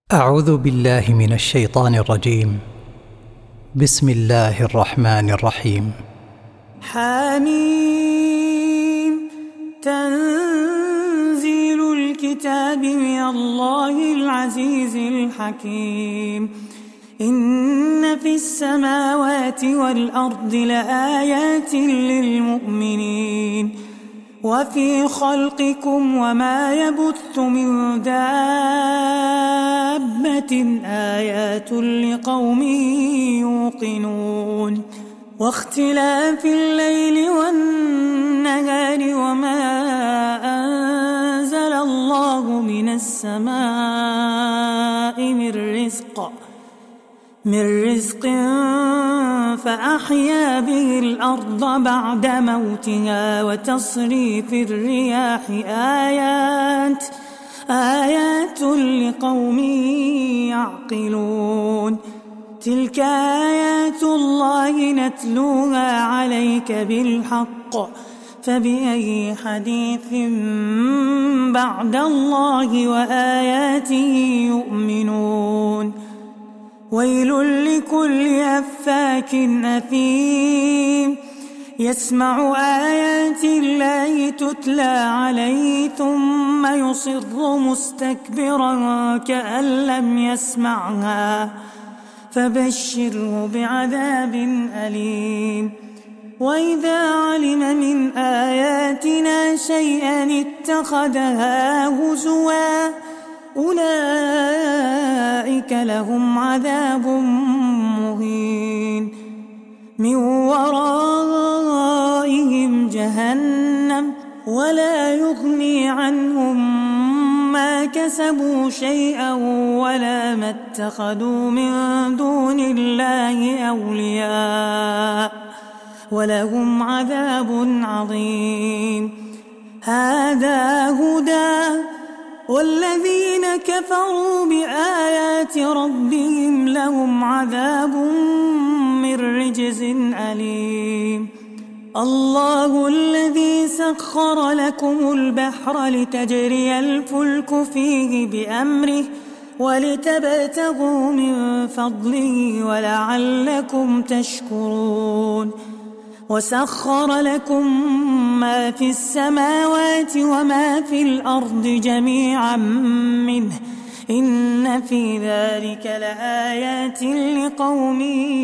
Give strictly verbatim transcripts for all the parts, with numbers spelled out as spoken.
أعوذ بالله من الشيطان الرجيم. بسم الله الرحمن الرحيم. حميم. تنزيل الكتاب من الله العزيز الحكيم. إن في السماوات والأرض لآيات للمؤمنين وفي خلقكم وما يبث من دابة آيات لقوم يوقنون واختلاف الليل والنهار وما أنزل الله من السماء من رزق من رزق فأحيا به الأرض بعد موتها وتصريف الرياح آيات آيات لقوم يعقلون. تلك آيات الله نتلوها عليك بالحق فبأي حديث بعد الله وآياته يؤمنون. ويل لكل أفاك أثيم يسمع آيات الله تتلى عليه ثم يصر مستكبرا كأن لم يسمعها فبشره بعذاب أليم. وإذا علم من آياتنا شيئا اتخذها هزوا أولئك لهم عذاب مهين من ورائهم جهنم ولا يغني عنهم ما كسبوا شيئا ولا ما اتخذوا من دون الله أولياء ولهم عذاب عظيم. هذا هدى والذين كفروا بآيات ربهم لهم عذاب من رجز أليم. الله الذي سخر لكم البحر لتجري الفلك فيه بأمره ولتبتغوا من فضله ولعلكم تشكرون. وسخر لكم ما في السماوات وما في الأرض جميعا منه إن في ذلك لآيات لقوم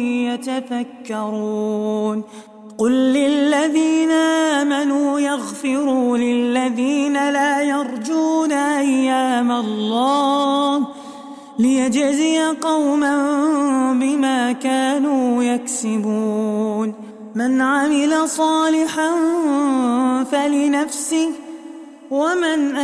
يتفكرون. قل للذين آمنوا يغفروا للذين لا يرجون أيام الله ليجزي قوما بما كانوا يكسبون. من عمل صالحا فلنفسه ومن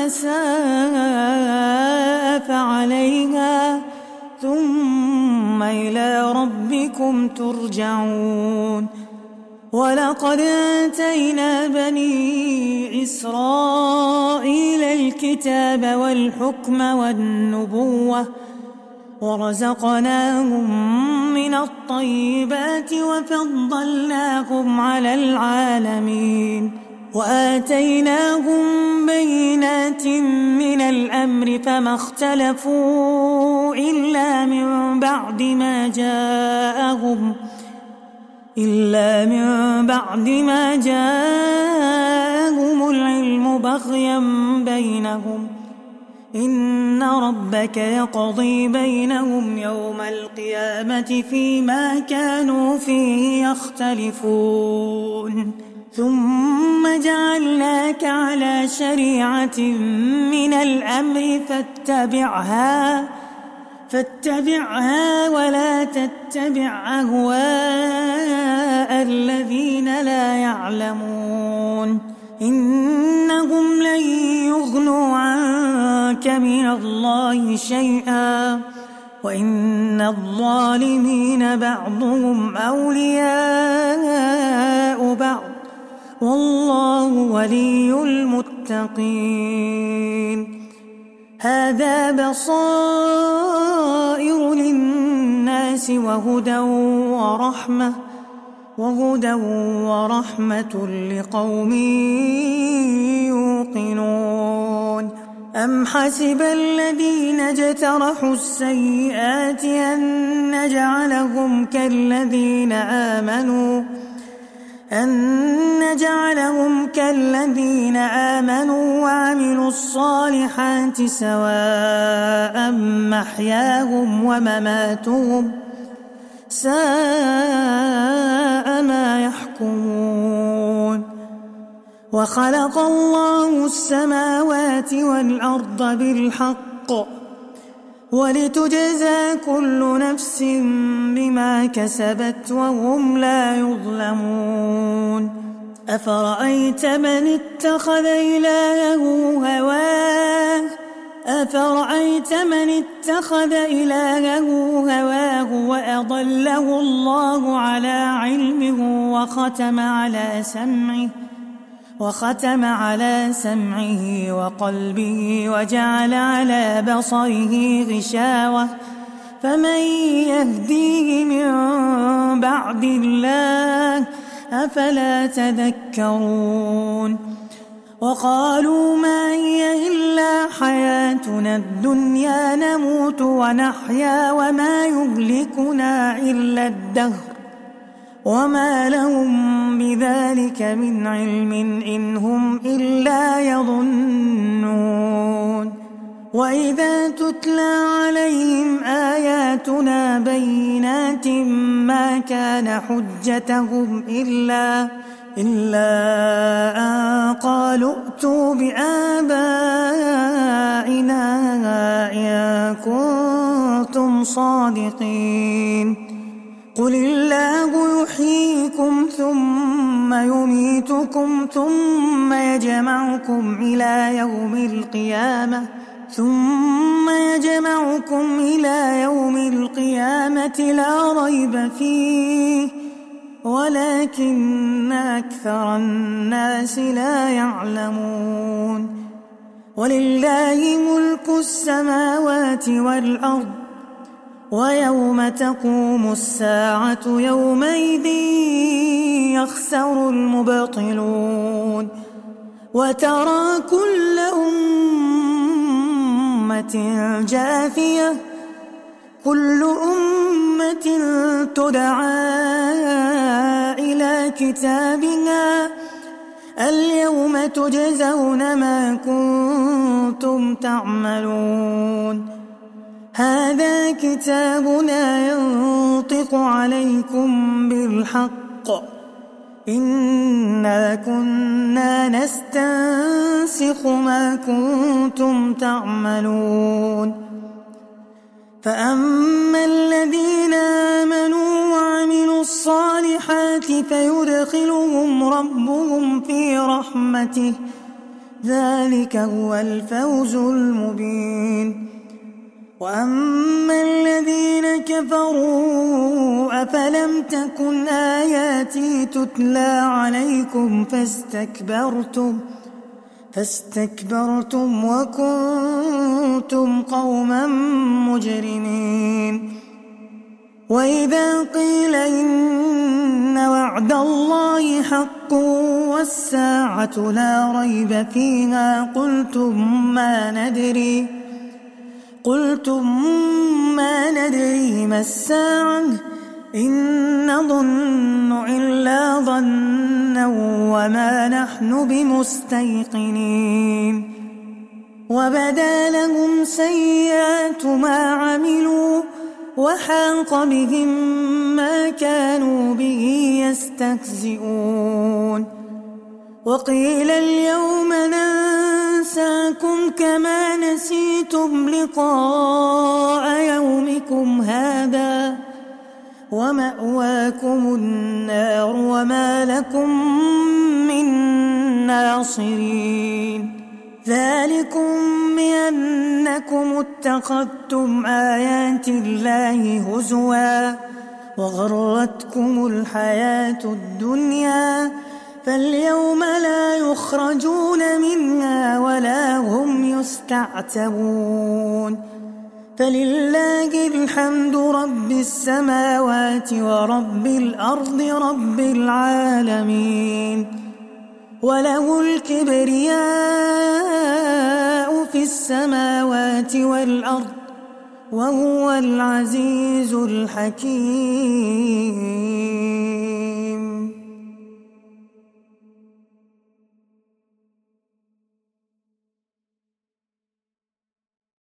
أساء فعليها ثم إلى ربكم ترجعون. ولقد آتينا بني إسرائيل الكتاب والحكم والنبوة ورزقناهم من الطيبات وفضلناهم على العالمين وآتيناهم بينات من الأمر فما اختلفوا إلا من بعد ما جاءهم إلا من بعد ما جاءهم العلم بغيا بينهم إن ربك يقضي بينهم يوم القيامة فيما كانوا فيه يختلفون. ثم جعلناك على شريعة من الأمر فاتبعها فاتبعها ولا تتبع أهواء الذين لا يعلمون إنهم لن يغنوا عنك من الله شيئا وإن الظالمين بعضهم أولياء بعض والله ولي المتقين. هذا بصائر للناس وهدى ورحمة وهدى ورحمة لقوم يوقنون. أم حسب الذين اجترحوا السيئات أن نجعلهم كالذين آمنوا أن نجعلهم كالذين آمنوا وعملوا الصالحات سواء محياهم ومماتهم ساء ما يحكمون. وخلق الله السماوات والأرض بالحق ولتجزى كل نفس بما كسبت وهم لا يظلمون. أفرأيت من اتخذ إلهه هواه أفرأيت من اتخذ إلهه هواه وأضله الله على علمه وختم على سمعه وختم على سمعه وقلبه وجعل على بصره غشاوة فمن يهديه من بعد الله أفلا تذكرون. وقالوا ما هي إلا حياتنا الدنيا نموت ونحيا وما يهلكنا إلا الدهر وما لهم بذلك من علم إن هم إلا يظنون. وإذا تتلى عليهم آياتنا بينات ما كان حجتهم إلا إلا أن قالوا ائتوا بآبائنا إن كنتم صادقين. قل الله يحييكم ثم يميتكم ثم يجمعكم إلى يوم القيامة ثم يجمعكم إلى يوم القيامة لا ريب فيه ولكن أكثر الناس لا يعلمون. ولله ملك السماوات والأرض ويوم تقوم الساعة يومئذ يخسر المبطلون. وترى كل أمة جاثية كل أمة تدعى إلى كتابها اليوم تجزون ما كنتم تعملون. هذا كتابنا ينطق عليكم بالحق إنا كنا نستنسخ ما كنتم تعملون. فأما الذين آمنوا وعملوا الصالحات فيدخلهم ربهم في رحمته ذلك هو الفوز المبين. وأما الذين كفروا أفلم تكن آياتي تتلى عليكم فاستكبرتم فاستكبرتم وكنتم قوما مجرمين. وإذا قيل إن وعد الله حق والساعة لا ريب فيها قلتم ما ندري قلتم ما ندري ما الساعة إن نظن إلا ظنا وما نحن بمستيقنين. وبدا لهم سيئات ما عملوا وحاق بهم ما كانوا به يستهزئون. وقيل اليوم ننساكم كما نسيتم لقاء يومكم هذا ومأواكم النار وما لكم من ناصرين. ذلكم بأنكم اتخذتم آيات الله هزوا وغرتكم الحياة الدنيا فاليوم لا يخرجون منها ولا هم يستعتبون. فلله الحمد رب السماوات ورب الأرض رب العالمين وله الكبرياء في السماوات والأرض وهو العزيز الحكيم.